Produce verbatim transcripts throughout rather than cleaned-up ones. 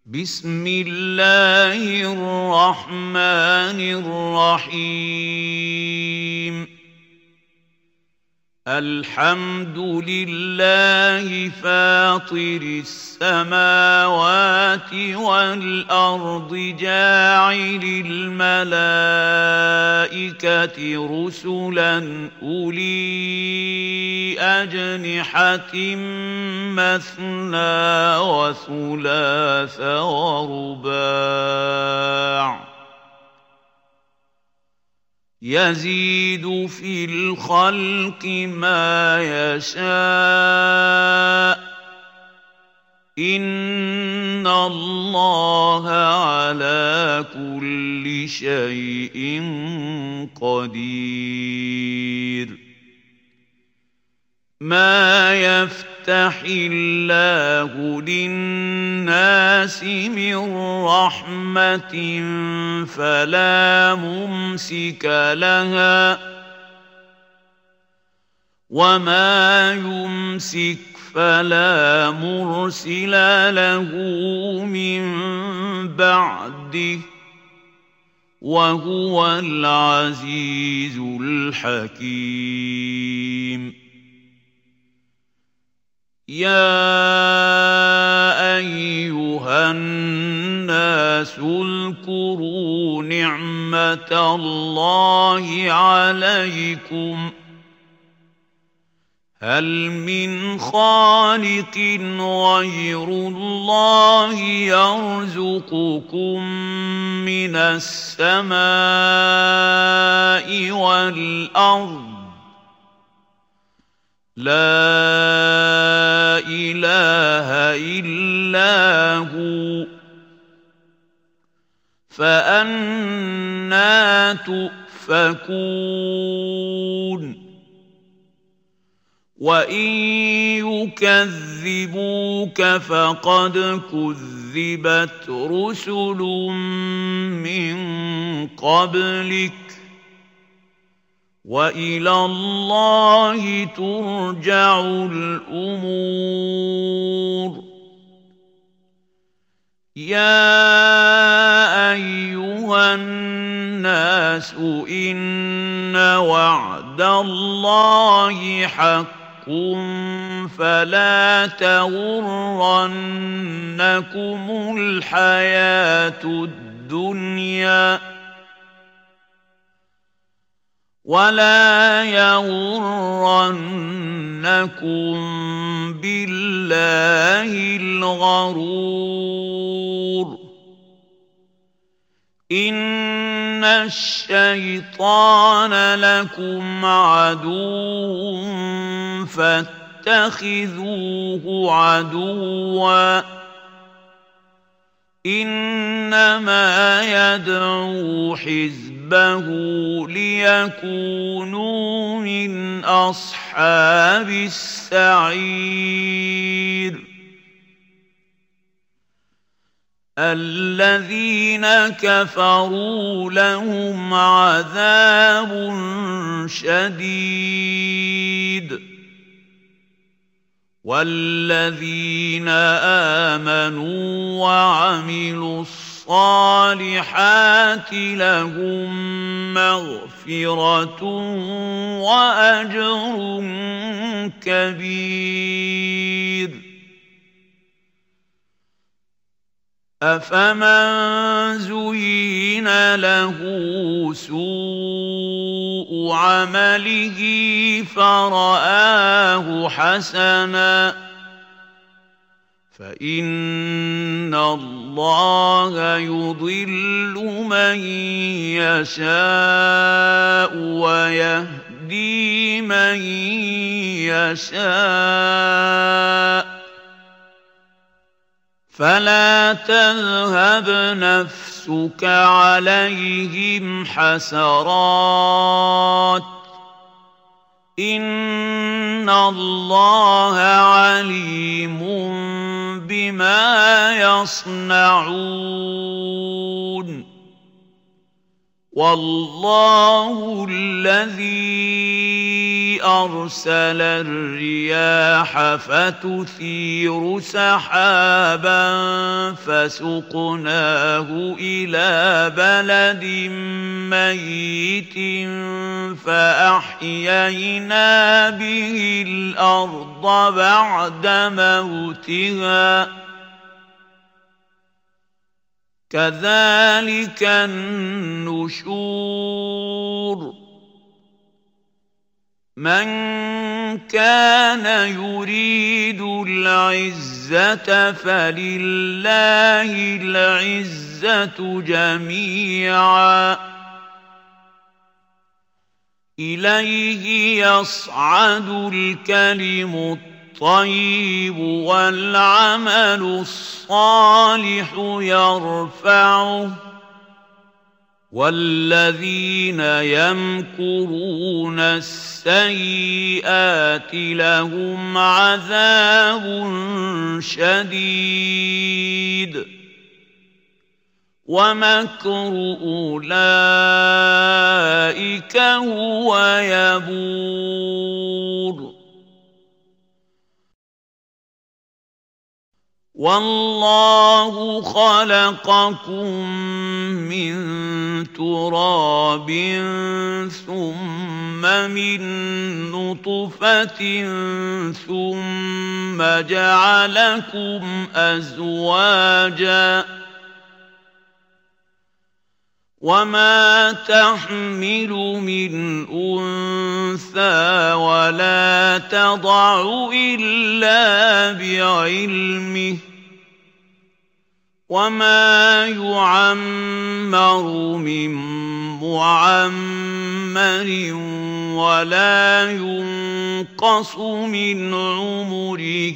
بسم الله الرحمن الرحيم الحمد لله فاطر السماوات والأرض جاعل الملائكة رسلا أولي أجنحة مثنى وثلاث ورباع يزيد في الخلق ما يشاء إن الله على كل شيء قدير ما يفتح الله للناس من رحمة فلا ممسك لها وما يمسك فلا مرسل له من بعده وهو العزيز الحكيم يا أيها الناس اذكروا نعمة الله عليكم هل من خالق غير الله يرزقكم من السماء والأرض لا إله إلا هو فأنى تؤفكون وإن يكذبوك فقد كذبت رسل من قبلك وإلى الله ترجع الأمور يا أيها الناس إن وعد الله حق فلا تغرنكم الحياة الدنيا ولا يغرنكم بالله الغرور إن الشيطان لكم عدو فاتخذوه عدوا إنما يدعو حزبه ليكونوا من أصحاب السعير الذين كفروا لهم عذاب شديد والذين آمنوا وعملوا الصالحات لهم مغفرة وأجر كبير أفمن زين له سوء عمله فرآه حسنا فإن الله يضل من يشاء ويهدي من يشاء فلا تذهب نفسك عليهم حسرات إن الله عليم بما يصنعون والله الذي أرسل الرياح فتثير سحابا فسقناه إلى بلد ميت فأحيينا به الأرض بعد موتها كذلك النشور من كان يريد العزة فلله العزة جميعا إليه يصعد الكلم الطيب والعمل الصالح يرفعه والذين يمكرون السيئات لهم عذاب شديد ومكر أولئك هو يبور والله خلقكم من تراب ثم من نطفة ثم جعلكم أزواجا وما تحمل من أنثى ولا تضع إلا بعلمه وما يعمر من معمر ولا ينقص من عمره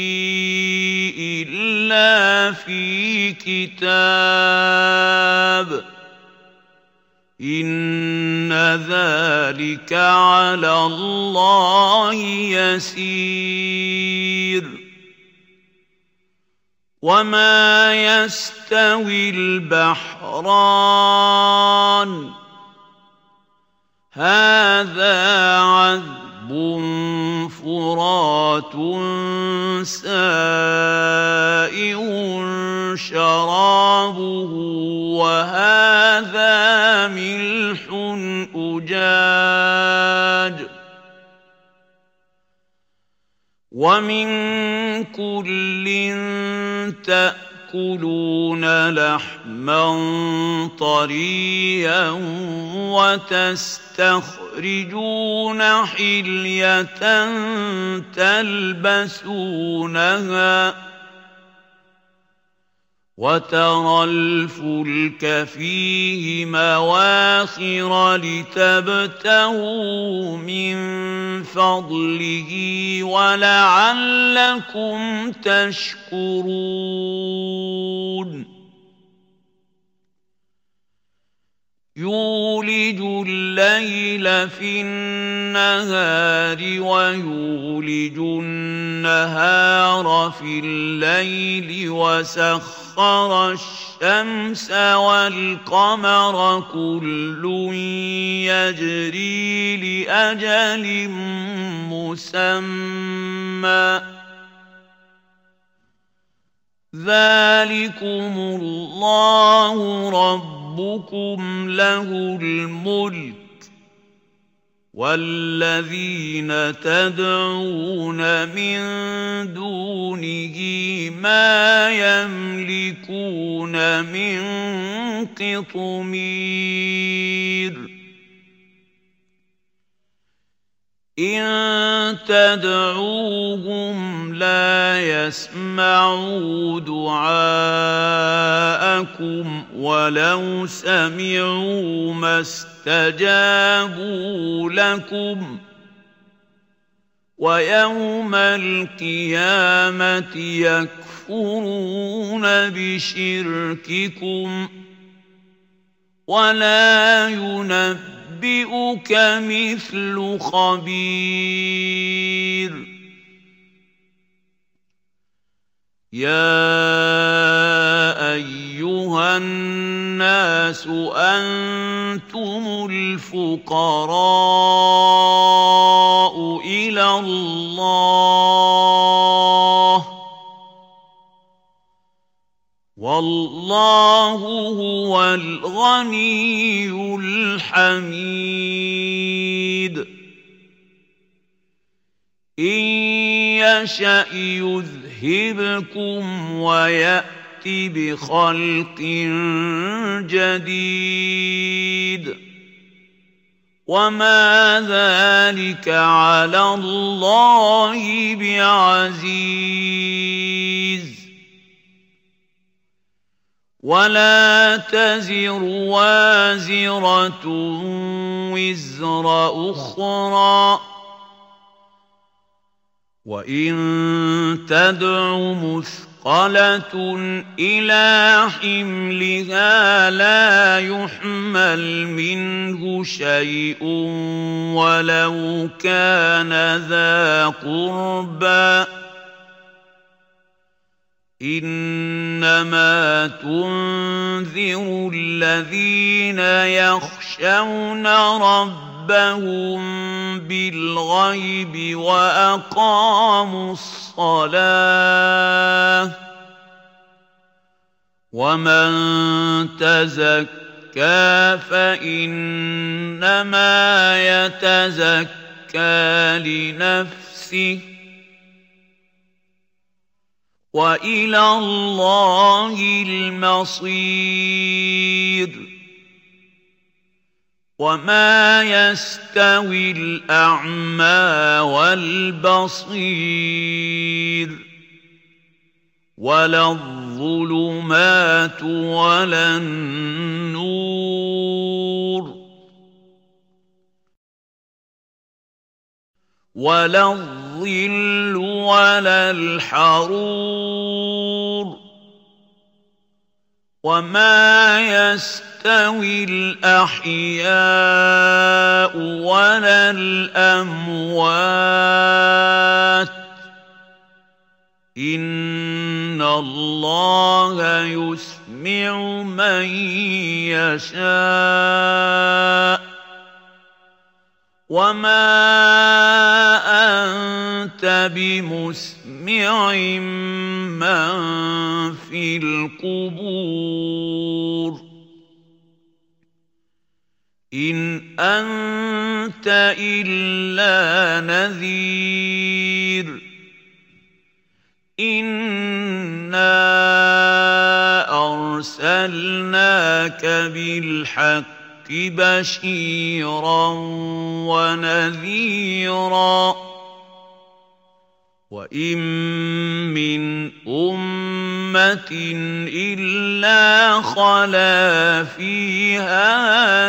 إلا في كتاب إن ذلك على الله يسير وما يستوي البحران هذا عذب فرات سائغ شرابه وهذا ملح أجاج ومن كل تأكلون لحما طريا وتستخرجون حلية تلبسونها وترى الفلك فيه مواخر لتبتغوا من فضله ولعلكم تشكرون يولج الليل في النهار ويولج النهار في الليل وسخر الشمس والقمر كل يجري لأجل مسمى ذلكم الله ربكم له الملك والذين تدعون من دونه ما يملكون من قطمير إن تدعوهم لا يسمعوا دعاءكم ولو سمعوا ما استجابوا لكم ويوم القيامة يكفرون بشرككم ولا ينبئون ينبئك مثل خبير يا أيها الناس أنتم الفقراء والله هو الغني الحميد إن يشأ يذهبكم ويأت بخلق جديد وما ذلك على الله بعزيز ولا تزر وازرة وزر أخرى وإن تدع مثقلة إلى حملها لا يحمل منه شيء ولو كان ذا قربى إنما تنذر الذين يخشون ربهم بالغيب وأقاموا الصلاة ومن تزكى فإنما يتزكى لنفسه وإلى الله المصير وما يستوي الأعمى والبصير ولا الظلمات ولا النور ولا الظل ولا الحرور وما يستوي الأحياء ولا الأموات إن الله يسمع من يشاء وما أنت بمسمع من في القبور إن أنت إلا نذير إنا أرسلناك بالحق بشيرا ونذيرا وإن من أمة إلا خلا فيها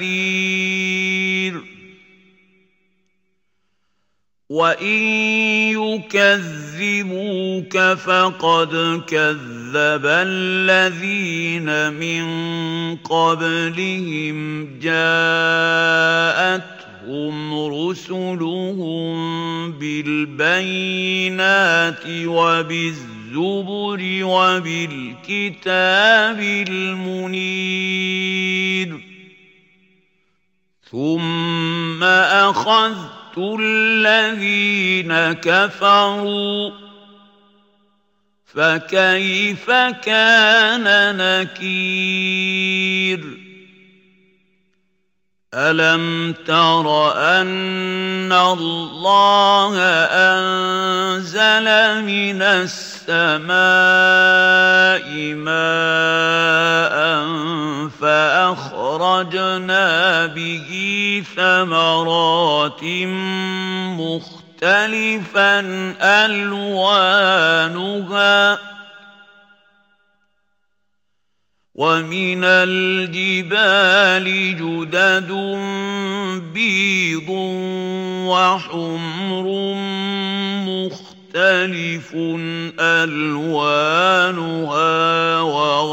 نذير وإن يكذبوك فقد كذب الذين من قبلهم جاءتهم رسلهم بالبينات وبالزبر وبالكتاب المنير ثم أخذت الذين كفروا فكيف كان نكير ألم تر أن الله أنزل من السماء ماء فأخرجنا به ثمرات مختلفا ألوانها ومن الجبال جدد بيض وحمر مختلف ألوانها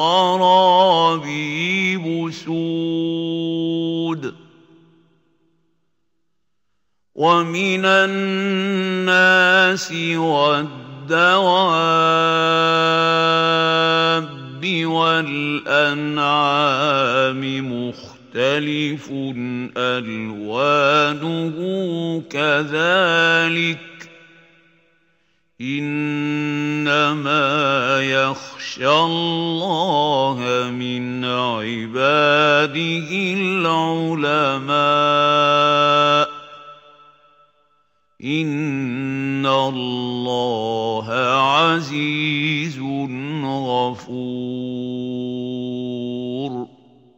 وغرابيب سود ومن الناس والدواب والأنعام مختلف ألوانه كذلك إنما يخشى الله من عباده العلماء إن الله عزيز غفور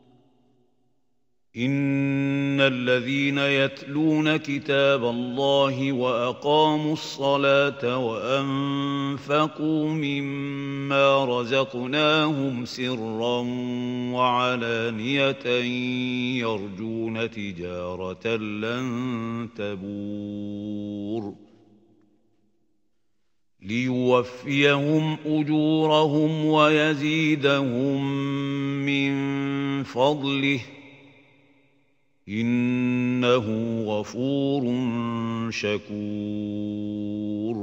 إن الذين يتلون كتاب الله وأقاموا الصلاة وأنفقوا مما رزقناهم سرا وعلانية يرجون تجارة لن تبور ليوفيهم أجورهم ويزيدهم من فضله إنه غفور شكور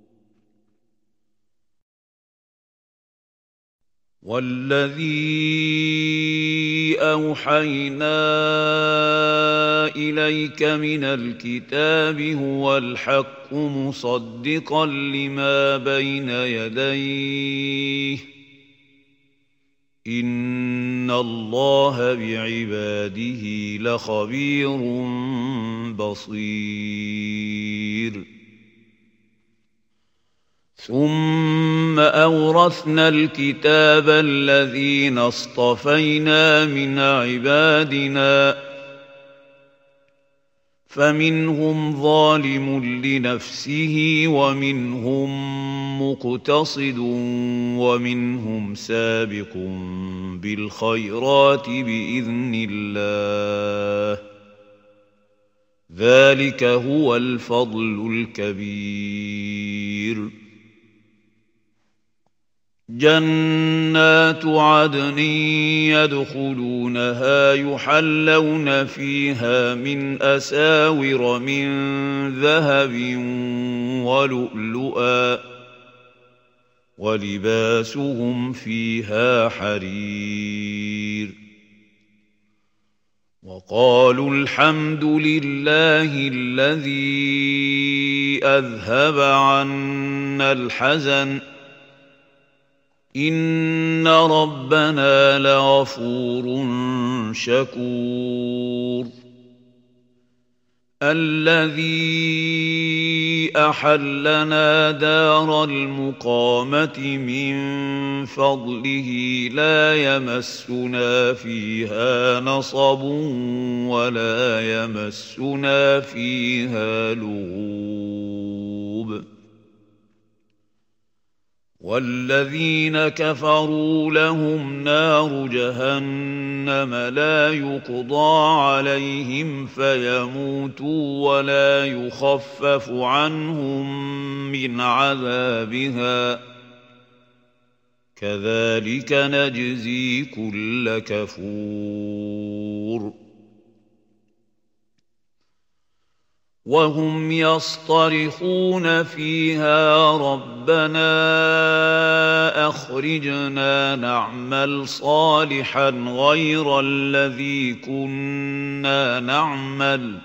والذي أوحينا إليك من الكتاب هو الحق مصدقا لما بين يديه إن الله بعباده لخبير بصير ثم أورثنا الكتاب الذين اصطفينا من عبادنا فمنهم ظالم لنفسه ومنهم مقتصد ومنهم سابق بالخيرات بإذن الله ذلك هو الفضل الكبير جنات عدن يدخلونها يحلون فيها من أساور من ذهب ولؤلؤا ولباسهم فيها حرير وقالوا الحمد لله الذي أذهب عنا الحزن إن ربنا لغفور شكور الذي أحلنا دار المقامة من فضله لا يمسنا فيها نصب ولا يمسنا فيها لغوب والذين كفروا لهم نار جهنم لا يقضى عليهم فيموتوا ولا يخفف عنهم من عذابها كذلك نجزي كل كفور وهم يصطرخون فيها ربنا أخرجنا نعمل صالحا غير الذي كنا نعمل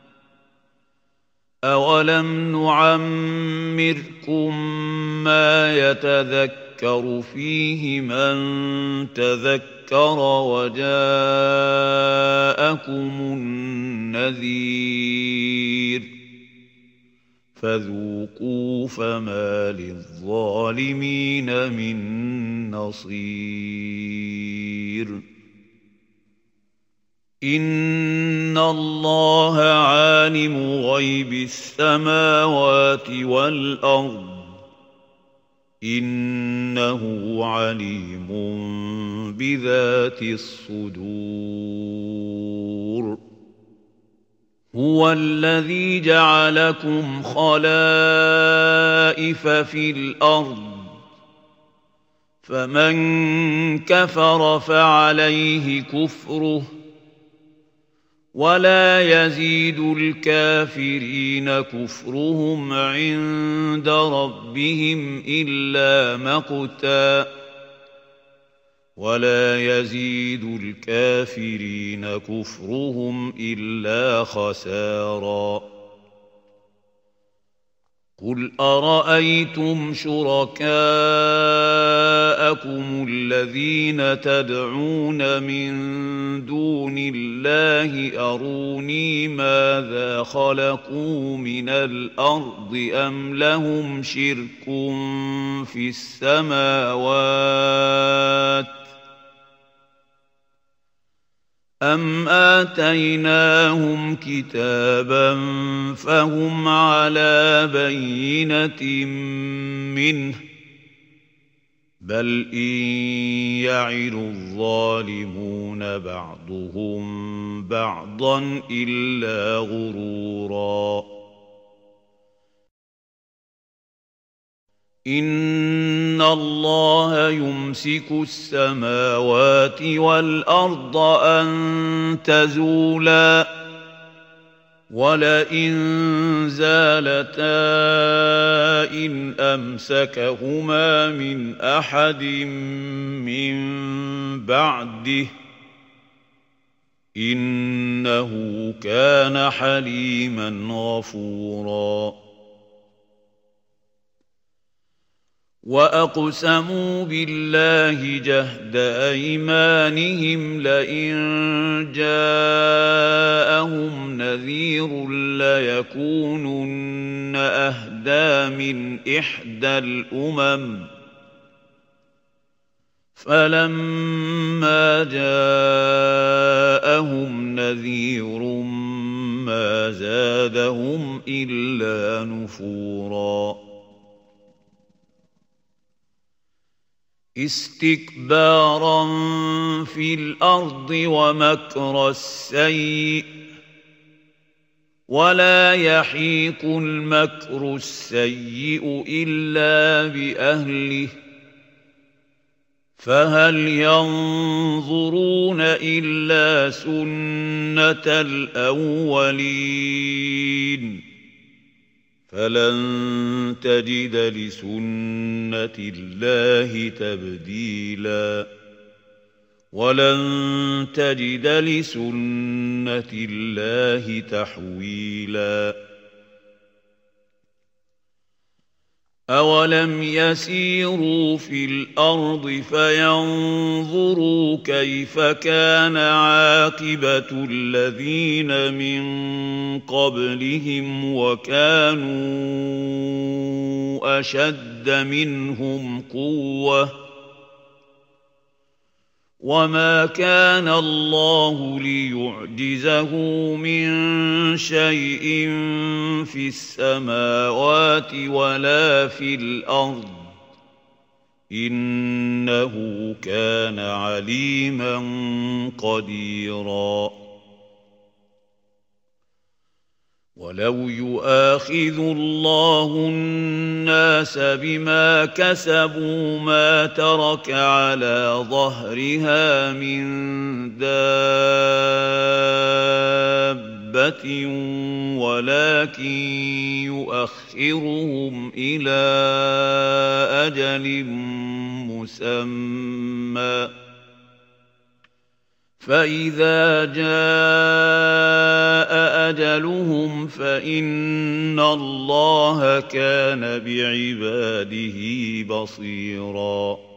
أولم نعمركم ما يتذكر فيه من تذكر وجاءكم النذير فذوقوا فما للظالمين من نصير إن الله عالم غيب السماوات والأرض إنه عليم بذات الصدور هو الذي جعلكم خلائف في الأرض فمن كفر فعليه كفره ولا يزيد الكافرين كفرهم عند ربهم إلا مقتا ولا يزيد الكافرين كفرهم إلا خسارا قل أرأيتم شركاءكم الذين تدعون من دون الله أروني ماذا خلقوا من الأرض أم لهم شرك في السماوات أم آتيناهم كتابا فهم على بينة منه بل إن يعد الظالمون بعضهم بعضا إلا غرورا إن الله يمسك السماوات والأرض أن تزولا ولئن زالتا إن أمسكهما من أحد من بعده إنه كان حليما غفورا وأقسموا بالله جهد أيمانهم لئن جاءهم نذير ليكونن أهدى من إحدى الأمم فلما جاءهم نذير ما زادهم إلا نفورا استكبارا في الأرض ومكر السيء ولا يحيق المكر السيء إلا بأهله فهل ينظرون إلا سنة الأولين فلن تجد لسنة الله تبديلا ولن تجد لسنة الله تحويلا أولم يسيروا في الأرض فينظروا كيف كان عاقبة الذين من قبلهم وكانوا أشد منهم قوة وما كان الله ليعجزه من شيء في السماوات ولا في الأرض إنه كان عليما قديرا ولو يؤاخذ الله الناس بما كسبوا ما ترك على ظهرها من دابة ولكن يؤخرهم إلى أجل مسمى فإذا جاء أجلهم فإن الله كان بعباده بصيراً